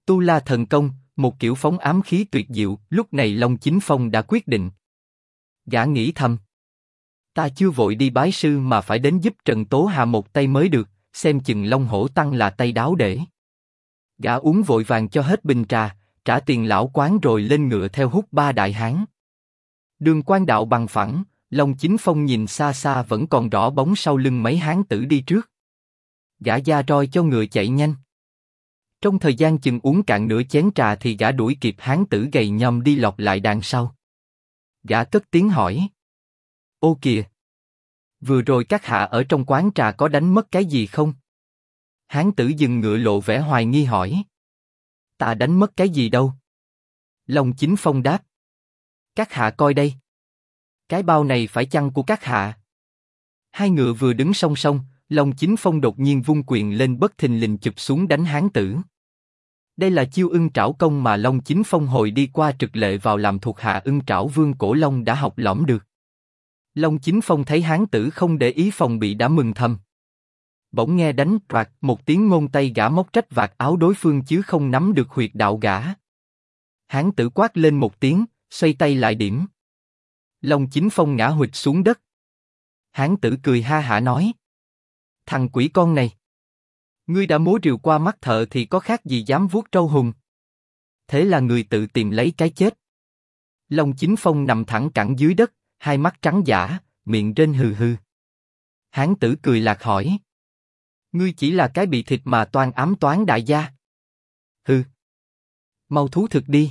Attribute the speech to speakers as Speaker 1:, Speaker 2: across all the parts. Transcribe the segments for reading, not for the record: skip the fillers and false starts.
Speaker 1: Tu La thần công, một kiểu phóng ám khí tuyệt diệu. Lúc này Long Chính Phong đã quyết định. Gã nghĩ thầm, ta chưa vội đi bái sư mà phải đến giúp Trần Tố Hà một tay mới được, xem chừng Long Hổ Tăng là tay đáo để. Gã uống vội vàng cho hết bình trà, trả tiền lão quán rồi lên ngựa theo hút ba đại hán. Đường quan đạo bằng phẳng, Long Chính Phong nhìn xa xa vẫn còn rõ bóng sau lưng mấy hán tử đi trước. Gã gia roi cho ngựa chạy nhanh. Trong thời gian chừng uống cạn nửa chén trà thì gã đuổi kịp hán tử gầy nhom đi lọt lại đằng sau. Gã cất tiếng hỏi: Ô kìa! Vừa rồi các hạ ở trong quán trà có đánh mất cái gì không? Hán tử dừng ngựa lộ vẻ hoài nghi hỏi: Ta đánh mất cái gì đâu? Long Chính Phong đáp: Các hạ coi đây. Cái bao này phải chăng của các hạ? Hai ngựa vừa đứng song song, Long Chính Phong đột nhiên vung quyền lên bất thình lình chụp xuống đánh hán tử. Đây là chiêu ưng trảo công mà Long Chính Phong hồi đi qua trực lệ vào làm thuộc hạ ưng trảo vương Cổ Long đã học lỏm được. Long Chính Phong thấy hán tử không để ý phòng bị đã mừng thầm. Bỗng nghe đánh toạc một tiếng ngôn tay gã móc trách vạt áo đối phương chứ không nắm được huyệt đạo gã. Hán tử quát lên một tiếng, xoay tay lại điểm. Long Chính Phong ngã huỵch xuống đất. Hán tử cười ha hả nói: Thằng quỷ con này! Ngươi đã múa rìu qua mắt thợ thì có khác gì dám vuốt trâu hùng. Thế là người tự tìm lấy cái chết. Long Chính Phong nằm thẳng cẳng dưới đất, hai mắt trắng dã, miệng rên hừ hừ. Hán tử cười lạc hỏi: Ngươi chỉ là cái bị thịt mà toan ám toán đại gia. Hừ! Mau thú thực đi.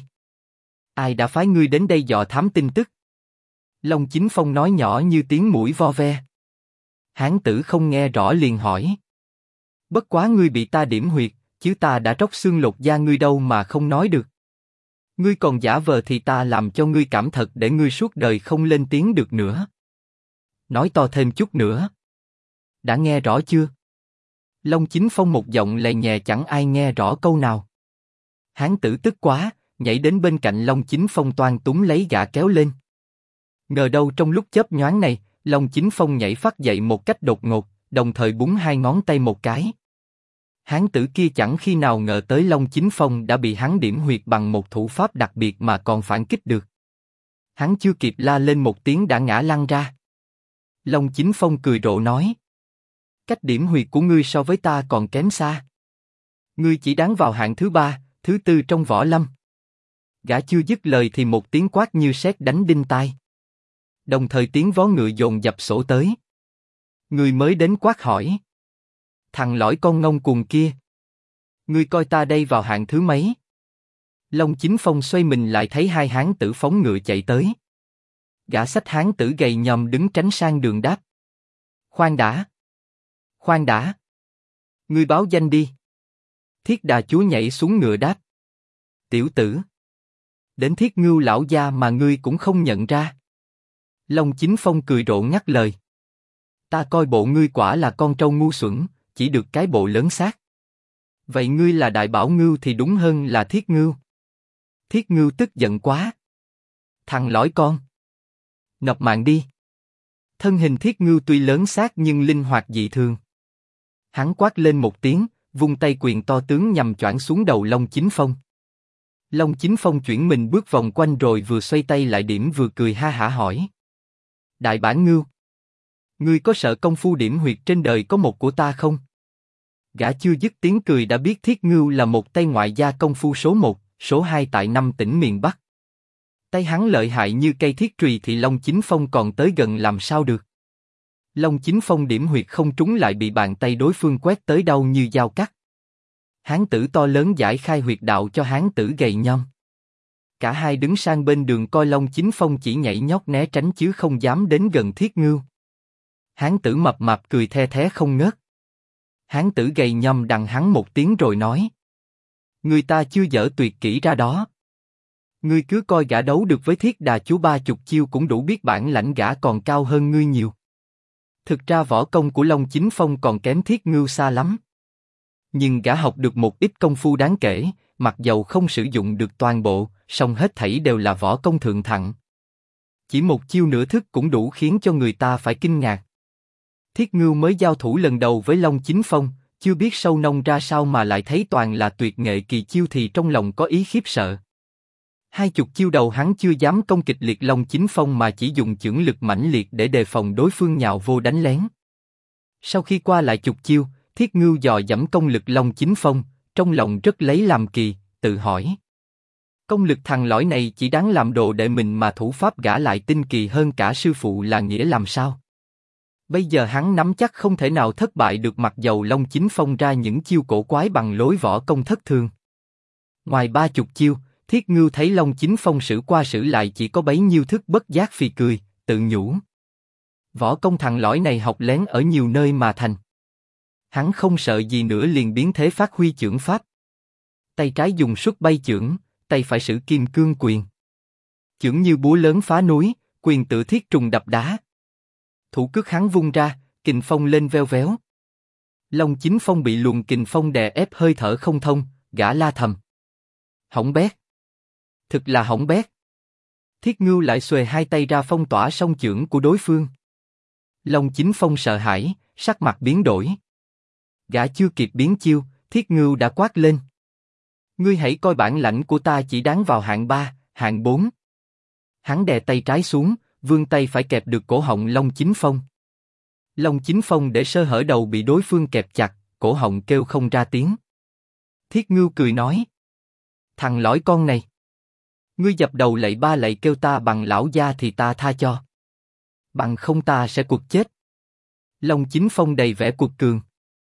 Speaker 1: Ai đã phái ngươi đến đây dò thám tin tức? Long Chính Phong nói nhỏ như tiếng muỗi vo ve. Hán tử không nghe rõ liền hỏi: Bất quá ngươi bị ta điểm huyệt, chứ ta đã tróc xương lột da ngươi đâu mà không nói được. Ngươi còn giả vờ thì ta làm cho ngươi cảm thật để ngươi suốt đời không lên tiếng được nữa. Nói to thêm chút nữa. Đã nghe rõ chưa? Long Chính Phong một giọng lè nhè chẳng ai nghe rõ câu nào. Hán tử tức quá, nhảy đến bên cạnh Long Chính Phong toan túm lấy gã kéo lên. Ngờ đâu trong lúc chớp nhoáng này, Long Chính Phong nhảy phát dậy một cách đột ngột, đồng thời búng hai ngón tay một cái. Hán tử kia chẳng khi nào ngờ tới Long Chính Phong đã bị hắn điểm huyệt bằng một thủ pháp đặc biệt mà còn phản kích được. Hắn chưa kịp la lên một tiếng đã ngã lăn ra. Long Chính Phong cười rộ nói: Cách điểm huyệt của ngươi so với ta còn kém xa. Ngươi chỉ đáng vào hạng thứ 3, thứ 4 trong võ lâm. Gã chưa dứt lời thì một tiếng quát như sét đánh đinh tai. Đồng thời tiếng vó ngựa dồn dập sổ tới. Người mới đến quát hỏi: Thằng lõi con ngông cuồng kia! Ngươi coi ta đây vào hạng thứ mấy? Long Chính Phong xoay mình lại thấy hai hán tử phóng ngựa chạy tới. Gã xách hán tử gầy nhom đứng tránh sang đường đáp: Khoan đã! Khoan đã! Ngươi báo danh đi. Thiết Đà chúa nhảy xuống ngựa đáp: Tiểu tử! Đến Thiết Ngưu lão gia mà ngươi cũng không nhận ra. Long Chính Phong cười rộ ngắt lời: Ta coi bộ ngươi quả là con trâu ngu xuẩn, chỉ được cái bộ lớn xác. Vậy ngươi là Đại Bảo Ngưu thì đúng hơn là Thiết Ngưu. Thiết Ngưu tức giận quá: Thằng lõi con! Nộp mạng đi! Thân hình Thiết Ngưu tuy lớn xác nhưng linh hoạt dị thường. Hắn quát lên một tiếng, vung tay quyền to tướng nhằm choảng xuống đầu Long Chính Phong. Long Chính Phong chuyển mình bước vòng quanh rồi vừa xoay tay lại điểm vừa cười ha hả hỏi: Đại Bản Ngưu! Ngươi có sợ công phu điểm huyệt trên đời có một của ta không? Gã chưa dứt tiếng cười đã biết Thiết Ngưu là một tay ngoại gia công phu số 1, số 2 tại 5 tỉnh miền Bắc. Tay hắn lợi hại như cây thiết chùy thì Long Chính Phong còn tới gần làm sao được. Long Chính Phong điểm huyệt không trúng lại bị bàn tay đối phương quét tới đau như dao cắt. Hán tử to lớn giải khai huyệt đạo cho hán tử gầy nhom. Cả hai đứng sang bên đường coi Long Chính Phong chỉ nhảy nhót né tránh chứ không dám đến gần Thiết Ngưu. Hán tử mập mạp cười the thé không ngớt. Hán tử gầy nhom đằng hắn một tiếng rồi nói: Người ta chưa dở tuyệt kỹ ra đó. Ngươi cứ coi gã đấu được với Thiết Đà chúa 30 chiêu cũng đủ biết bản lãnh gã còn cao hơn ngươi nhiều. Thực ra võ công của Long Chính Phong còn kém Thiết Ngưu xa lắm. Nhưng gã học được một ít công phu đáng kể, mặc dầu không sử dụng được toàn bộ, song hết thảy đều là võ công thượng thặng. Chỉ một chiêu nửa thức cũng đủ khiến cho người ta phải kinh ngạc. Thiết Ngưu mới giao thủ lần đầu với Long Chính Phong, chưa biết sâu nông ra sao mà lại thấy toàn là tuyệt nghệ kỳ chiêu thì trong lòng có ý khiếp sợ. 20 chiêu đầu hắn chưa dám công kịch liệt Long Chính Phong mà chỉ dùng chưởng lực mãnh liệt để đề phòng đối phương nhào vô đánh lén. Sau khi qua lại chục chiêu, Thiết Ngưu dò dẫm công lực Long Chính Phong, trong lòng rất lấy làm kỳ, tự hỏi. Công lực thằng lõi này chỉ đáng làm đồ đệ mình mà thủ pháp gã lại tinh kỳ hơn cả sư phụ là nghĩa làm sao? Bây giờ hắn nắm chắc không thể nào thất bại được mặc dầu Long Chính Phong ra những chiêu cổ quái bằng lối võ công thất thường. Ngoài 30 chiêu, Thiết Ngưu thấy Long Chính Phong sử qua sử lại chỉ có bấy nhiêu thức bất giác phì cười, tự nhủ. Võ công thằng lõi này học lén ở nhiều nơi mà thành. Hắn không sợ gì nữa liền biến thế phát huy chưởng pháp. Tay trái dùng xuất bay chưởng, tay phải sử kim cương quyền. Chưởng như búa lớn phá núi, quyền tự thiết trùng đập đá. Thủ cước hắn vung ra, kình phong lên veo véo. Long Chính Phong bị luồng kình phong đè ép hơi thở không thông, gã la thầm. Hỏng bét. Thực là hỏng bét. Thiết Ngưu lại xuề hai tay ra phong tỏa song chưởng của đối phương. Long Chính Phong sợ hãi, sắc mặt biến đổi. Gã chưa kịp biến chiêu, Thiết Ngưu đã quát lên. Ngươi hãy coi bản lãnh của ta chỉ đáng vào hạng 3, hạng 4. Hắn đè tay trái xuống, vươn tay phải kẹp được cổ họng Long Chính Phong. Long Chính Phong để sơ hở đầu bị đối phương kẹp chặt, cổ họng kêu không ra tiếng. Thiết Ngưu cười nói. Thằng lõi con này. Ngươi dập đầu lạy ba lạy kêu ta bằng lão gia thì ta tha cho. Bằng không ta sẽ cuộc chết. Long Chính Phong đầy vẻ cuột cường.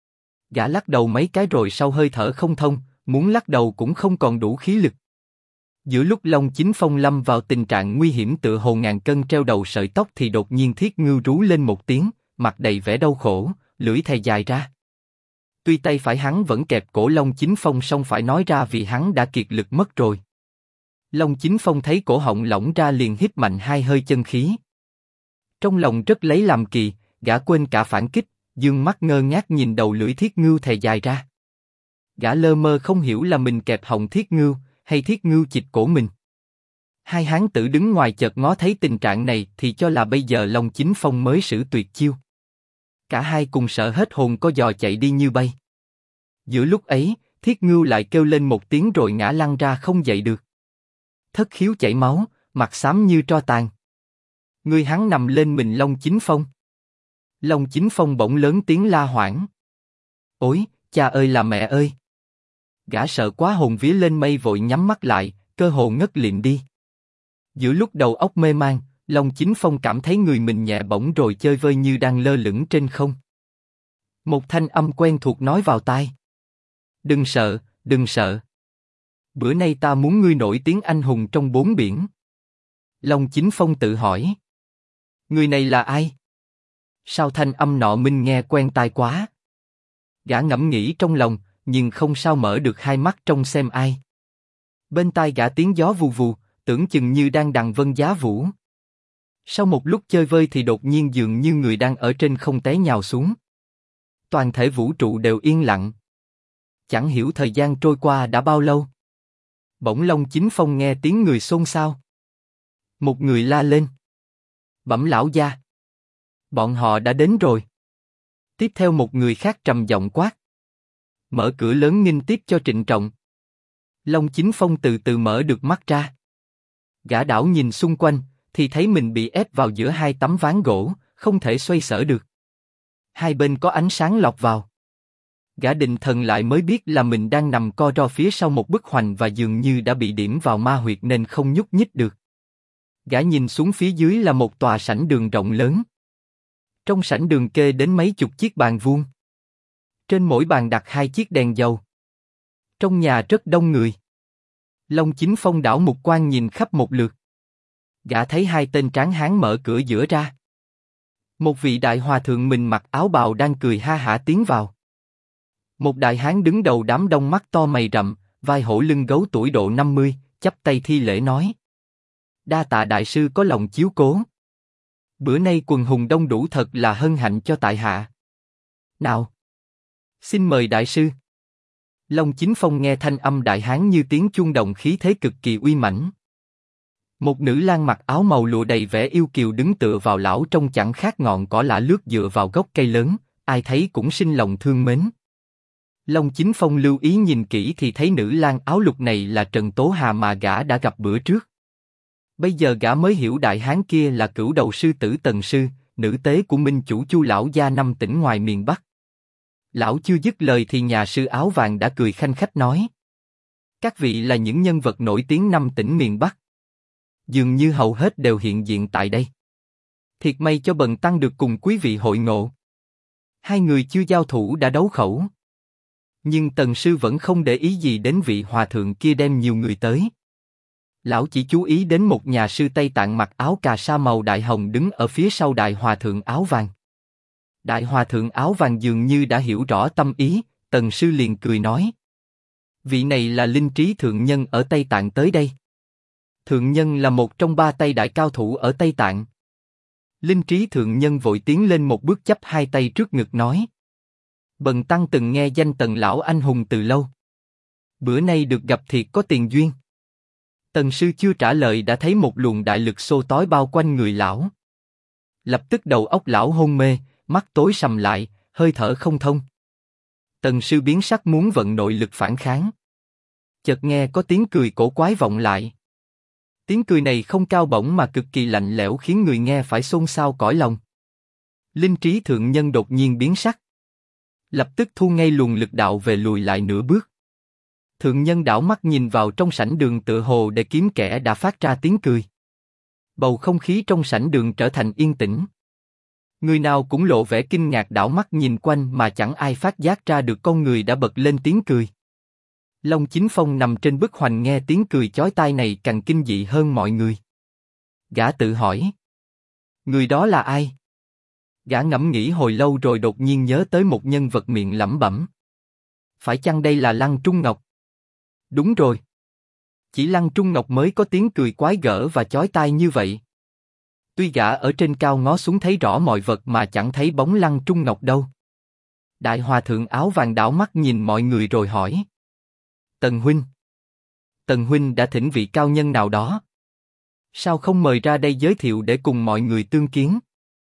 Speaker 1: Gã lắc đầu mấy cái rồi sau hơi thở không thông, muốn lắc đầu cũng không còn đủ khí lực. Giữa lúc Long Chính Phong lâm vào tình trạng nguy hiểm tựa hồ ngàn cân treo đầu sợi tóc thì đột nhiên Thiết Ngưu rú lên một tiếng, mặt đầy vẻ đau khổ, lưỡi thè dài ra. Tuy tay phải hắn vẫn kẹp cổ Long Chính Phong song phải nói ra vì hắn đã kiệt lực mất rồi. Long Chính Phong thấy cổ họng lỏng ra liền hít mạnh hai hơi chân khí. Trong lòng rất lấy làm kỳ, gã quên cả phản kích, dương mắt ngơ ngác nhìn đầu lưỡi Thiết Ngưu thè dài ra. Gã lơ mơ không hiểu là mình kẹp họng Thiết Ngưu, hay Thiết Ngưu chịch cổ mình. Hai hán tử đứng ngoài chợt ngó thấy tình trạng này thì cho là bây giờ Long Chính Phong mới sử tuyệt chiêu. Cả hai cùng sợ hết hồn co giò chạy đi như bay. Giữa lúc ấy, Thiết Ngưu lại kêu lên một tiếng rồi ngã lăn ra không dậy được. Thất khiếu chảy máu, mặt xám như tro tàn. Người hắn nằm lên mình Long Chính Phong. Long Chính Phong bỗng lớn tiếng la hoảng. Ôi, cha ơi là mẹ ơi! Gã sợ quá hồn vía lên mây vội nhắm mắt lại, cơ hồ ngất lịm đi. Giữa lúc đầu óc mê man, Long Chính Phong cảm thấy người mình nhẹ bỗng rồi chơi vơi như đang lơ lửng trên không. Một thanh âm quen thuộc nói vào tai. Đừng sợ, đừng sợ. Bữa nay ta muốn ngươi nổi tiếng anh hùng trong bốn biển. Long Chính Phong tự hỏi. Người này là ai? Sao thanh âm nọ minh nghe quen tai quá? Gã ngẫm nghĩ trong lòng, nhưng không sao mở được hai mắt trông xem ai. Bên tai gã tiếng gió vù vù, tưởng chừng như đang đằng vân giá vũ. Sau một lúc chơi vơi thì đột nhiên dường như người đang ở trên không té nhào xuống. Toàn thể vũ trụ đều yên lặng. Chẳng hiểu thời gian trôi qua đã bao lâu. Bỗng Long Chính Phong nghe tiếng người xôn xao. Một người la lên. Bẩm lão gia. Bọn họ đã đến rồi. Tiếp theo một người khác trầm giọng quát. Mở cửa lớn nghênh tiếp cho trịnh trọng. Long Chính Phong từ từ mở được mắt ra. Gã đảo nhìn xung quanh, thì thấy mình bị ép vào giữa hai tấm ván gỗ, không thể xoay sở được. Hai bên có ánh sáng lọt vào. Gã định thần lại mới biết là mình đang nằm co ro phía sau một bức hoành và dường như đã bị điểm vào ma huyệt nên không nhúc nhích được. Gã nhìn xuống phía dưới là một tòa sảnh đường rộng lớn. Trong sảnh đường kê đến mấy chục chiếc bàn vuông. Trên mỗi bàn đặt hai chiếc đèn dầu. Trong nhà rất đông người. Long Chính Phong đảo mục quan nhìn khắp một lượt. Gã thấy hai tên tráng hán mở cửa giữa ra. Một vị đại hòa thượng mình mặc áo bào đang cười ha hả tiến vào. Một đại hán đứng đầu đám đông mắt to mày rậm, vai hổ lưng gấu tuổi độ 50, chắp tay thi lễ nói. Đa tạ đại sư có lòng chiếu cố. Bữa nay quần hùng đông đủ thật là hân hạnh cho tại hạ. Nào! Xin mời đại sư. Long Chính Phong nghe thanh âm đại hán như tiếng chuông đồng khí thế cực kỳ uy mãnh. Một nữ lang mặc áo màu lụa đầy vẻ yêu kiều đứng tựa vào lão trông chẳng khác ngọn cỏ lạ lướt dựa vào gốc cây lớn, ai thấy cũng sinh lòng thương mến. Long Chính Phong lưu ý nhìn kỹ thì thấy nữ lang áo lục này là Trần Tố Hà mà gã đã gặp bữa trước. Bây giờ gã mới hiểu đại hán kia là cửu đầu sư tử Tần Sư, nữ tế của minh chủ Chu lão gia 5 tỉnh ngoài miền Bắc. Lão chưa dứt lời thì nhà sư áo vàng đã cười khanh khách nói: các vị là những nhân vật nổi tiếng 5 tỉnh miền Bắc. Dường như hầu hết đều hiện diện tại đây. Thiệt may cho bần tăng được cùng quý vị hội ngộ. Hai người chưa giao thủ đã đấu khẩu. Nhưng Tần Sư vẫn không để ý gì đến vị hòa thượng kia đem nhiều người tới. Lão chỉ chú ý đến một nhà sư Tây Tạng mặc áo cà sa màu đại hồng đứng ở phía sau đại hòa thượng áo vàng. Đại hòa thượng áo vàng dường như đã hiểu rõ tâm ý, Tần Sư liền cười nói: vị này là Linh Trí thượng nhân ở Tây Tạng tới đây. Thượng nhân là một trong 3 Tây đại cao thủ ở Tây Tạng. Linh Trí thượng nhân vội tiến lên một bước chắp 2 tay trước ngực nói: bần tăng từng nghe danh Tần lão anh hùng từ lâu. Bữa nay được gặp thiệt có tiền duyên. Tần Sư chưa trả lời đã thấy một luồng đại lực xô tối bao quanh người lão. Lập tức đầu óc lão hôn mê, mắt tối sầm lại, hơi thở không thông. Tần Sư biến sắc muốn vận nội lực phản kháng. Chợt nghe có tiếng cười cổ quái vọng lại. Tiếng cười này không cao bổng mà cực kỳ lạnh lẽo khiến người nghe phải xôn xao cõi lòng. Linh Trí thượng nhân đột nhiên biến sắc. Lập tức thu ngay luồng lực đạo về lùi lại nửa bước. Thượng nhân đảo mắt nhìn vào trong sảnh đường tựa hồ để kiếm kẻ đã phát ra tiếng cười. Bầu không khí trong sảnh đường trở thành yên tĩnh. Người nào cũng lộ vẻ kinh ngạc đảo mắt nhìn quanh mà chẳng ai phát giác ra được con người đã bật lên tiếng cười. Long Chính Phong nằm trên bức hoành nghe tiếng cười chói tai này càng kinh dị hơn mọi người. Gã tự hỏi: người đó là ai? Gã ngẫm nghĩ hồi lâu rồi đột nhiên nhớ tới một nhân vật miệng lẩm bẩm. Phải chăng đây là Lăng Trung Ngọc? Đúng rồi. Chỉ Lăng Trung Ngọc mới có tiếng cười quái gở và chói tai như vậy. Tuy gã ở trên cao ngó xuống thấy rõ mọi vật mà chẳng thấy bóng Lăng Trung Ngọc đâu. Đại hòa thượng áo vàng đảo mắt nhìn mọi người rồi hỏi: Tần huynh, Tần huynh đã thỉnh vị cao nhân nào đó? Sao không mời ra đây giới thiệu để cùng mọi người tương kiến?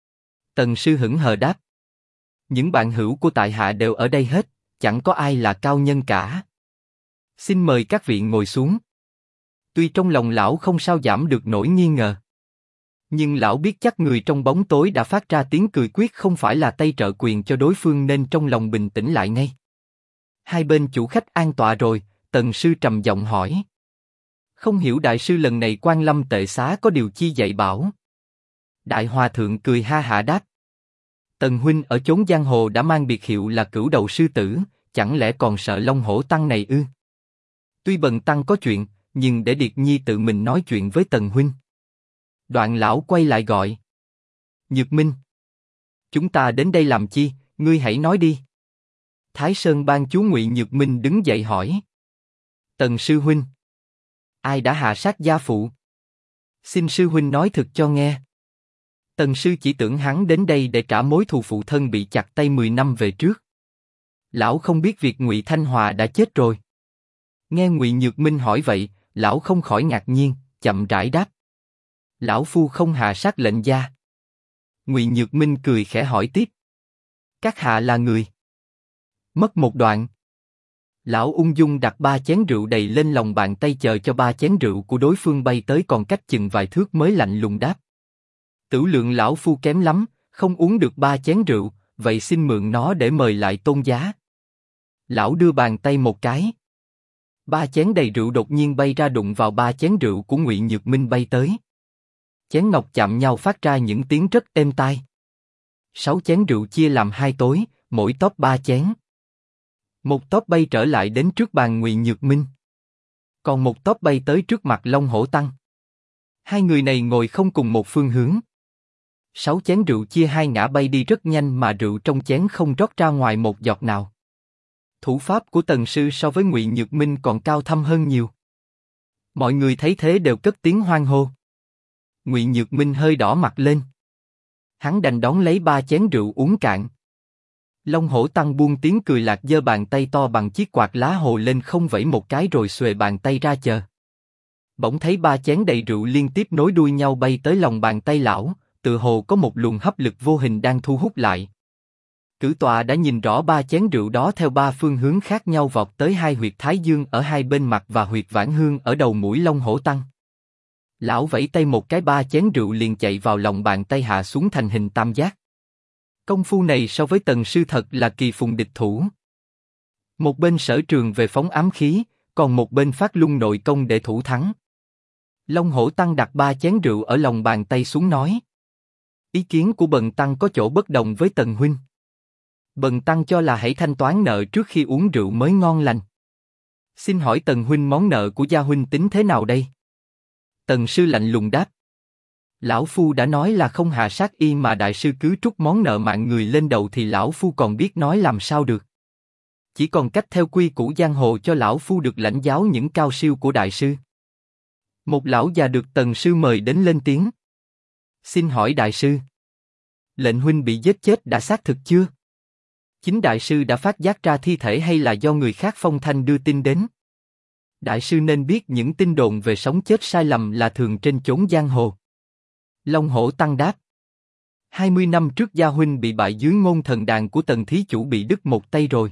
Speaker 1: Tần Sư hững hờ đáp: những bạn hữu của tại hạ đều ở đây hết, chẳng có ai là cao nhân cả. Xin mời các vị ngồi xuống. Tuy trong lòng lão không sao giảm được nỗi nghi ngờ, nhưng lão biết chắc người trong bóng tối đã phát ra tiếng cười quyết không phải là tay trợ quyền cho đối phương nên trong lòng bình tĩnh lại ngay. Hai bên chủ khách an tọa rồi, Tần Sư trầm giọng hỏi: không hiểu đại sư lần này Quan Lâm tệ xá có điều chi dạy bảo? Đại hòa thượng cười ha hả đáp: Tần huynh ở chốn giang hồ đã mang biệt hiệu là cửu đầu sư tử, chẳng lẽ còn sợ Long Hổ tăng này ư? Tuy bần tăng có chuyện, nhưng để Điệt Nhi tự mình nói chuyện với Tần huynh. Đoạn lão quay lại gọi: Nhược Minh, chúng ta đến đây làm chi? Ngươi hãy nói đi. Thái Sơn ban chú Ngụy Nhược Minh đứng dậy hỏi: Tần sư huynh, ai đã hạ sát gia phụ? Xin sư huynh nói thực cho nghe. Tần sư chỉ tưởng hắn đến đây để trả mối thù phụ thân bị chặt tay 10 năm về trước. Lão không biết việc Ngụy Thanh Hòa đã chết rồi. Nghe Ngụy Nhược Minh hỏi vậy, lão không khỏi ngạc nhiên, chậm rãi đáp: lão phu không hạ sát lệnh gia. Ngụy Nhược Minh cười khẽ hỏi tiếp: các hạ là người? Mất một đoạn. Lão ung dung đặt 3 chén rượu đầy lên lòng bàn tay chờ cho 3 chén rượu của đối phương bay tới còn cách chừng vài thước mới lạnh lùng đáp: tửu lượng lão phu kém lắm, không uống được 3 chén rượu, vậy xin mượn nó để mời lại tôn giá. Lão đưa bàn tay một cái. 3 chén đầy rượu đột nhiên bay ra đụng vào 3 chén rượu của Ngụy Nhược Minh bay tới. Chén ngọc chạm nhau phát ra những tiếng rất êm tai. 6 chén rượu chia làm 2 tối, mỗi tóp 3 chén. Một tóp bay trở lại đến trước bàn Ngụy Nhược Minh, còn một tóp bay tới trước mặt Long Hổ Tăng. Hai người này ngồi không cùng một phương hướng. 6 chén rượu chia 2 ngã bay đi rất nhanh mà rượu trong chén không rót ra ngoài một giọt nào. Thủ pháp của Tần sư so với Ngụy Nhược Minh còn cao thâm hơn nhiều. Mọi người thấy thế đều cất tiếng hoan hô. Ngụy Nhược Minh hơi đỏ mặt lên. Hắn đành đón lấy 3 chén rượu uống cạn. Long Hổ Tăng buông tiếng cười lạc giơ bàn tay to bằng chiếc quạt lá hồ lên không vẫy một cái rồi xuề bàn tay ra chờ. Bỗng thấy 3 chén đầy rượu liên tiếp nối đuôi nhau bay tới lòng bàn tay lão, tựa hồ có một luồng hấp lực vô hình đang thu hút lại. Cử tọa đã nhìn rõ ba chén rượu đó theo ba phương hướng khác nhau vọt tới hai huyệt thái dương ở hai bên mặt và huyệt vãn hương ở đầu mũi Long Hổ Tăng. Lão vẫy tay một cái, ba chén rượu liền chạy vào lòng bàn tay hạ xuống thành hình tam giác. Công phu này so với Tần sư thật là kỳ phùng địch thủ. Một bên sở trường về phóng ám khí, còn một bên phát lung nội công để thủ thắng. Long Hổ Tăng đặt ba chén rượu ở lòng bàn tay xuống nói: ý kiến của Bần Tăng có chỗ bất đồng với Tần huynh. Bần Tăng cho là hãy thanh toán nợ trước khi uống rượu mới ngon lành. Xin hỏi Tần huynh món nợ của gia huynh tính thế nào đây? Tần sư lạnh lùng đáp: lão phu đã nói là không hạ sát y mà đại sư cứ trút món nợ mạng người lên đầu thì lão phu còn biết nói làm sao được. Chỉ còn cách theo quy củ giang hồ cho lão phu được lãnh giáo những cao siêu của đại sư. Một lão già được Tần sư mời đến lên tiếng: xin hỏi đại sư, lệnh huynh bị giết chết đã xác thực chưa? Chính đại sư đã phát giác ra thi thể hay là do người khác phong thanh đưa tin đến? Đại sư nên biết những tin đồn về sống chết sai lầm là thường trên chốn giang hồ. Long Hổ Tăng đáp: 20 năm trước gia huynh bị bại dưới ngôn thần đàn của Tần thí chủ bị đứt một tay rồi.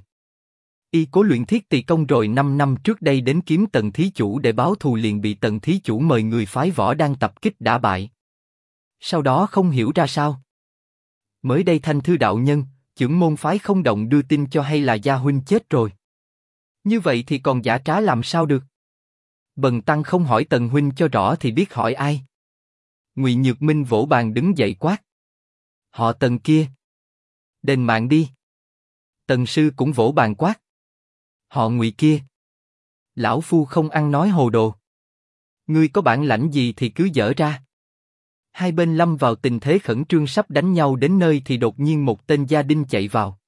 Speaker 1: Y cố luyện thiết tỳ công rồi 5 năm trước đây đến kiếm Tần thí chủ để báo thù liền bị Tần thí chủ mời người phái võ đang tập kích đả bại. Sau đó không hiểu ra sao, mới đây Thanh Thư đạo nhân, chưởng môn phái không động đưa tin cho hay là gia huynh chết rồi. Như vậy thì còn giả trá làm sao được? Bần Tăng không hỏi Tần huynh cho rõ thì biết hỏi ai? Ngụy Nhược Minh vỗ bàn đứng dậy quát: họ Tần kia, đền mạng đi. Tần sư cũng vỗ bàn quát: họ Ngụy kia, lão phu không ăn nói hồ đồ. Ngươi có bản lãnh gì thì cứ dở ra. Hai bên lâm vào tình thế khẩn trương sắp đánh nhau đến nơi thì đột nhiên một tên gia đinh chạy vào.